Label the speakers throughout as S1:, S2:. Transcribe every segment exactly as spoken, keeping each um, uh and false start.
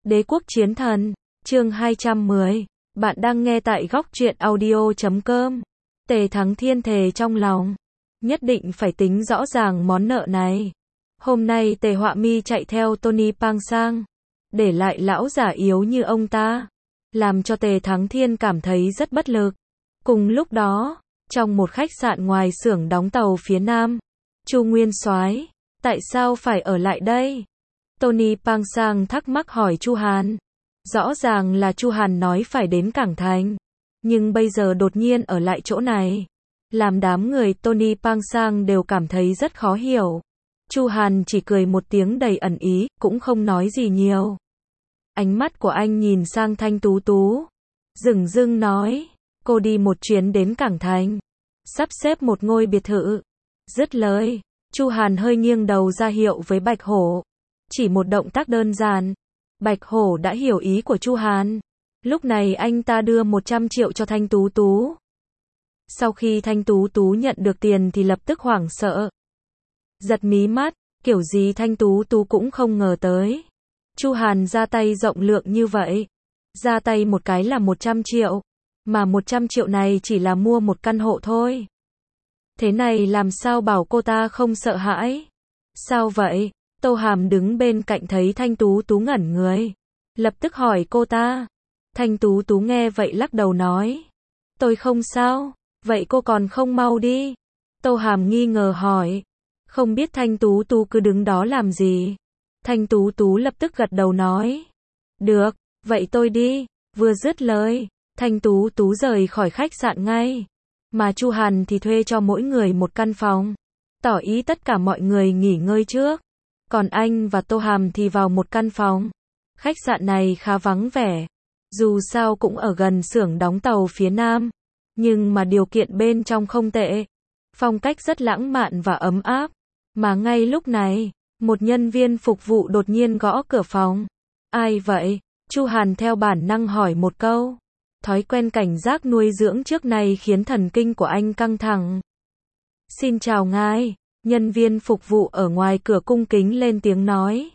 S1: Đế quốc chiến thần, chương hai trăm mười. Bạn đang nghe tại góc truyện audio chấm com. Tề Thắng Thiên thề trong lòng, nhất định phải tính rõ ràng món nợ này. Hôm nay Tề Họa Mi chạy theo Tony Pang Sang, để lại lão già yếu như ông ta, làm cho Tề Thắng Thiên cảm thấy rất bất lực. Cùng lúc đó, trong một khách sạn ngoài xưởng đóng tàu phía nam, Chu Nguyên Soái, tại sao phải ở lại đây? Tony Pang Sang thắc mắc hỏi Chu Hàn. Rõ ràng là Chu Hàn nói phải đến Cảng Thành, nhưng bây giờ đột nhiên ở lại chỗ này, làm đám người Tony Pang Sang đều cảm thấy rất khó hiểu. Chu Hàn chỉ cười một tiếng đầy ẩn ý, cũng không nói gì nhiều. Ánh mắt của anh nhìn sang Thanh Tú Tú, dửng dưng nói, cô đi một chuyến đến Cảng Thành, sắp xếp một ngôi biệt thự. Dứt lời, Chu Hàn hơi nghiêng đầu ra hiệu với Bạch Hổ. Chỉ một động tác đơn giản, Bạch Hổ đã hiểu ý của Chu Hàn. Lúc này anh ta đưa một trăm triệu cho Thanh Tú Tú. Sau khi Thanh Tú Tú nhận được tiền thì lập tức hoảng sợ, giật mí mắt, kiểu gì Thanh Tú Tú cũng không ngờ tới. Chu Hàn ra tay rộng lượng như vậy. Ra tay một cái là một trăm triệu, mà một trăm triệu này chỉ là mua một căn hộ thôi. Thế này làm sao bảo cô ta không sợ hãi? Sao vậy? Tô Hàm đứng bên cạnh thấy Thanh Tú Tú ngẩn người, lập tức hỏi cô ta. Thanh Tú Tú nghe vậy lắc đầu nói, tôi không sao. Vậy cô còn không mau đi? Tô Hàm nghi ngờ hỏi. Không biết Thanh Tú Tú cứ đứng đó làm gì. Thanh Tú Tú lập tức gật đầu nói, được, vậy tôi đi. Vừa dứt lời, Thanh Tú Tú rời khỏi khách sạn ngay, mà Chu Hàn thì thuê cho mỗi người một căn phòng, tỏ ý tất cả mọi người nghỉ ngơi trước, còn anh và Tô Hàm thì vào một căn phòng. Khách sạn này khá vắng vẻ, dù sao cũng ở gần xưởng đóng tàu phía nam, nhưng mà điều kiện bên trong không tệ, phong cách rất lãng mạn và ấm áp. Mà ngay lúc này, một nhân viên phục vụ đột nhiên gõ cửa phòng. Ai vậy? Chu Hàn theo bản năng hỏi một câu. Thói quen cảnh giác nuôi dưỡng trước nay khiến thần kinh của anh căng thẳng. Xin chào ngài. Nhân viên phục vụ ở ngoài cửa cung kính lên tiếng nói.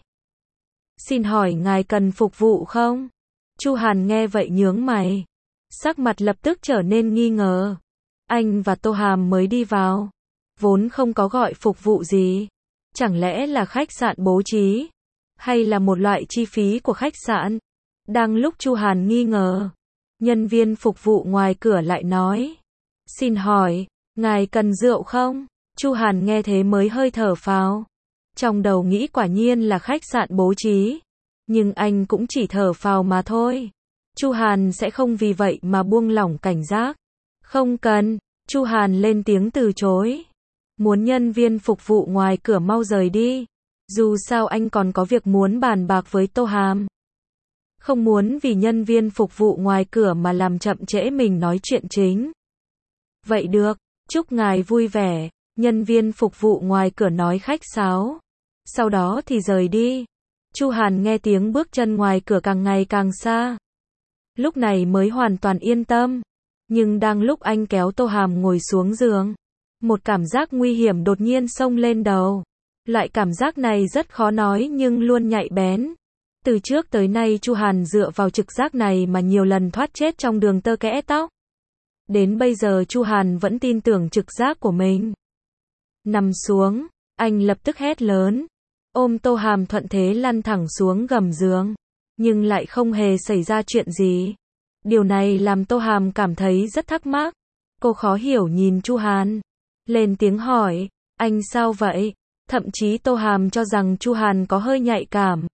S1: Xin hỏi ngài cần phục vụ không? Chu Hàn nghe vậy nhướng mày, sắc mặt lập tức trở nên nghi ngờ. Anh và Tô Hàm mới đi vào, vốn không có gọi phục vụ gì. Chẳng lẽ là khách sạn bố trí, hay là một loại chi phí của khách sạn? Đang lúc Chu Hàn nghi ngờ, nhân viên phục vụ ngoài cửa lại nói, xin hỏi, ngài cần rượu không? Chu Hàn nghe thế mới hơi thở phào. Trong đầu nghĩ quả nhiên là khách sạn bố trí, nhưng anh cũng chỉ thở phào mà thôi. Chu Hàn sẽ không vì vậy mà buông lỏng cảnh giác. Không cần. Chu Hàn lên tiếng từ chối, muốn nhân viên phục vụ ngoài cửa mau rời đi. Dù sao anh còn có việc muốn bàn bạc với Tô Hàm, không muốn vì nhân viên phục vụ ngoài cửa mà làm chậm trễ mình nói chuyện chính. Vậy được, chúc ngài vui vẻ. Nhân viên phục vụ ngoài cửa nói khách sáo, sau đó thì rời đi. Chu Hàn nghe tiếng bước chân ngoài cửa càng ngày càng xa, lúc này mới hoàn toàn yên tâm. Nhưng đang lúc anh kéo Tô Hàm ngồi xuống giường, một cảm giác nguy hiểm đột nhiên xông lên đầu. Loại cảm giác này rất khó nói nhưng luôn nhạy bén. Từ trước tới nay Chu Hàn dựa vào trực giác này mà nhiều lần thoát chết trong đường tơ kẽ tóc. Đến bây giờ Chu Hàn vẫn tin tưởng trực giác của mình. Nằm xuống, anh lập tức hét lớn, ôm Tô Hàm thuận thế lăn thẳng xuống gầm giường, nhưng lại không hề xảy ra chuyện gì. Điều này làm Tô Hàm cảm thấy rất thắc mắc. Cô khó hiểu nhìn Chu Hàn, lên tiếng hỏi, anh sao vậy? Thậm chí Tô Hàm cho rằng Chu Hàn có hơi nhạy cảm.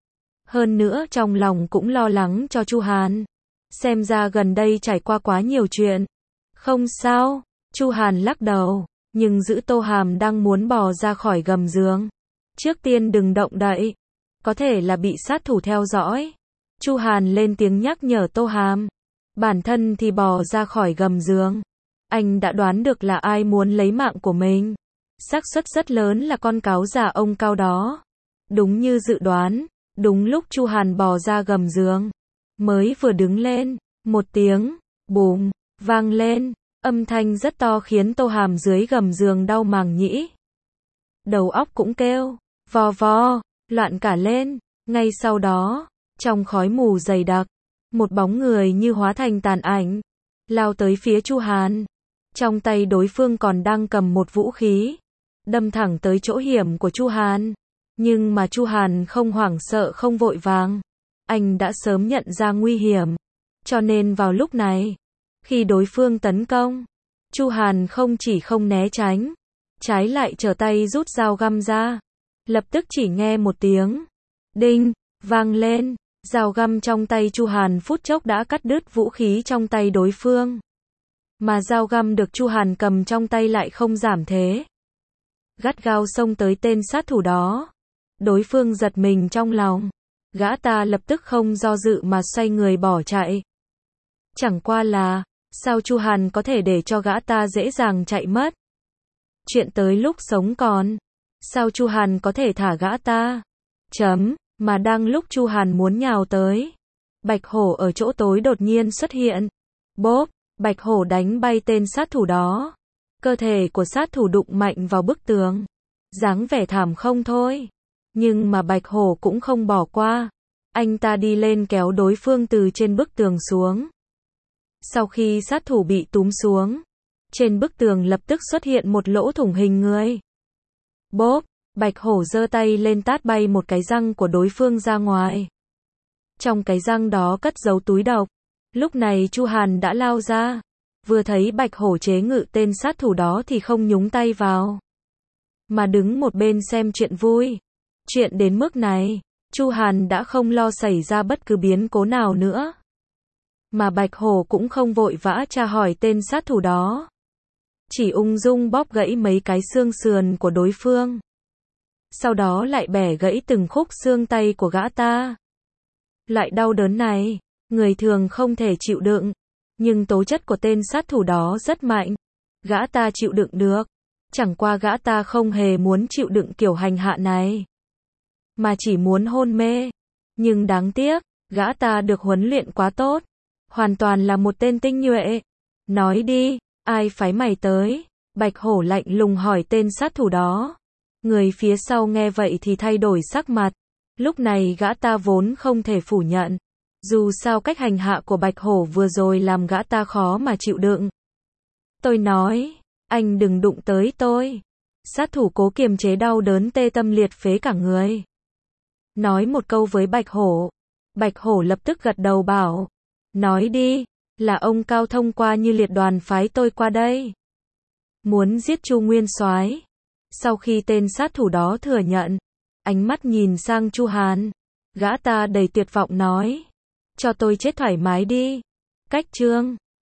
S1: Hơn nữa trong lòng cũng lo lắng cho Chu Hàn. Xem ra gần đây trải qua quá nhiều chuyện. Không sao, Chu Hàn lắc đầu, nhưng giữ Tô Hàm đang muốn bò ra khỏi gầm giường. Trước tiên đừng động đậy, có thể là bị sát thủ theo dõi. Chu Hàn lên tiếng nhắc nhở Tô Hàm. Bản thân thì bò ra khỏi gầm giường. Anh đã đoán được là ai muốn lấy mạng của mình. Xác suất rất lớn là con cáo già ông Cao đó. Đúng như dự đoán, đúng lúc Chu Hàn bò ra gầm giường, mới vừa đứng lên, một tiếng bùm vang lên, âm thanh rất to khiến Tô Hàm dưới gầm giường đau màng nhĩ. Đầu óc cũng kêu vò vò, loạn cả lên. Ngay sau đó, Trong khói mù dày đặc, một bóng người như hóa thành tàn ảnh, lao tới phía Chu Hàn. Trong tay đối phương còn đang cầm một vũ khí, đâm thẳng tới chỗ hiểm của Chu Hàn. Nhưng mà Chu Hàn không hoảng sợ không vội vàng. Anh đã sớm nhận ra nguy hiểm. Cho nên vào lúc này, khi đối phương tấn công, Chu Hàn không chỉ không né tránh, trái lại trở tay rút dao găm ra. Lập tức chỉ nghe một tiếng đinh vang lên, dao găm trong tay Chu Hàn phút chốc đã cắt đứt vũ khí trong tay đối phương. Mà dao găm được Chu Hàn cầm trong tay lại không giảm thế, gắt gao xông tới tên sát thủ đó. Đối phương giật mình trong lòng, gã ta lập tức không do dự mà xoay người bỏ chạy. Chẳng qua là, sao Chu Hàn có thể để cho gã ta dễ dàng chạy mất? Chuyện tới lúc sống còn, sao Chu Hàn có thể thả gã ta? Chấm, mà đang lúc Chu Hàn muốn nhào tới, Bạch Hổ ở chỗ tối đột nhiên xuất hiện. Bốp, Bạch Hổ đánh bay tên sát thủ đó. Cơ thể của sát thủ đụng mạnh vào bức tường, dáng vẻ thảm không thôi. Nhưng mà Bạch Hổ cũng không bỏ qua. Anh ta đi lên kéo đối phương từ trên bức tường xuống. Sau khi sát thủ bị túm xuống, trên bức tường lập tức xuất hiện một lỗ thủng hình người. Bốp, Bạch Hổ giơ tay lên tát bay một cái răng của đối phương ra ngoài. Trong cái răng đó cất giấu túi độc. Lúc này Chu Hàn đã lao ra, vừa thấy Bạch Hổ chế ngự tên sát thủ đó thì không nhúng tay vào, mà đứng một bên xem chuyện vui. Chuyện đến mức này, Chu Hàn đã không lo xảy ra bất cứ biến cố nào nữa. Mà Bạch Hổ cũng không vội vã tra hỏi tên sát thủ đó, chỉ ung dung bóp gãy mấy cái xương sườn của đối phương. Sau đó lại bẻ gãy từng khúc xương tay của gã ta. Loại đau đớn này, người thường không thể chịu đựng, nhưng tố chất của tên sát thủ đó rất mạnh. Gã ta chịu đựng được, chẳng qua gã ta không hề muốn chịu đựng kiểu hành hạ này, mà chỉ muốn hôn mê. Nhưng đáng tiếc, gã ta được huấn luyện quá tốt, hoàn toàn là một tên tinh nhuệ. Nói đi, ai phái mày tới? Bạch Hổ lạnh lùng hỏi tên sát thủ đó. Người phía sau nghe vậy thì thay đổi sắc mặt. Lúc này gã ta vốn không thể phủ nhận. Dù sao cách hành hạ của Bạch Hổ vừa rồi làm gã ta khó mà chịu đựng. Tôi nói, anh đừng đụng tới tôi. Sát thủ cố kiềm chế đau đớn tê tâm liệt phế cả người, nói một câu với Bạch Hổ. Bạch Hổ lập tức gật đầu bảo, nói đi, là ông Cao thông qua như liệt đoàn phái tôi qua đây, muốn giết Chu Nguyên Soái. Sau khi tên sát thủ đó thừa nhận, ánh mắt nhìn sang Chu Hàn, gã ta đầy tuyệt vọng nói, cho tôi chết thoải mái đi. Cách chương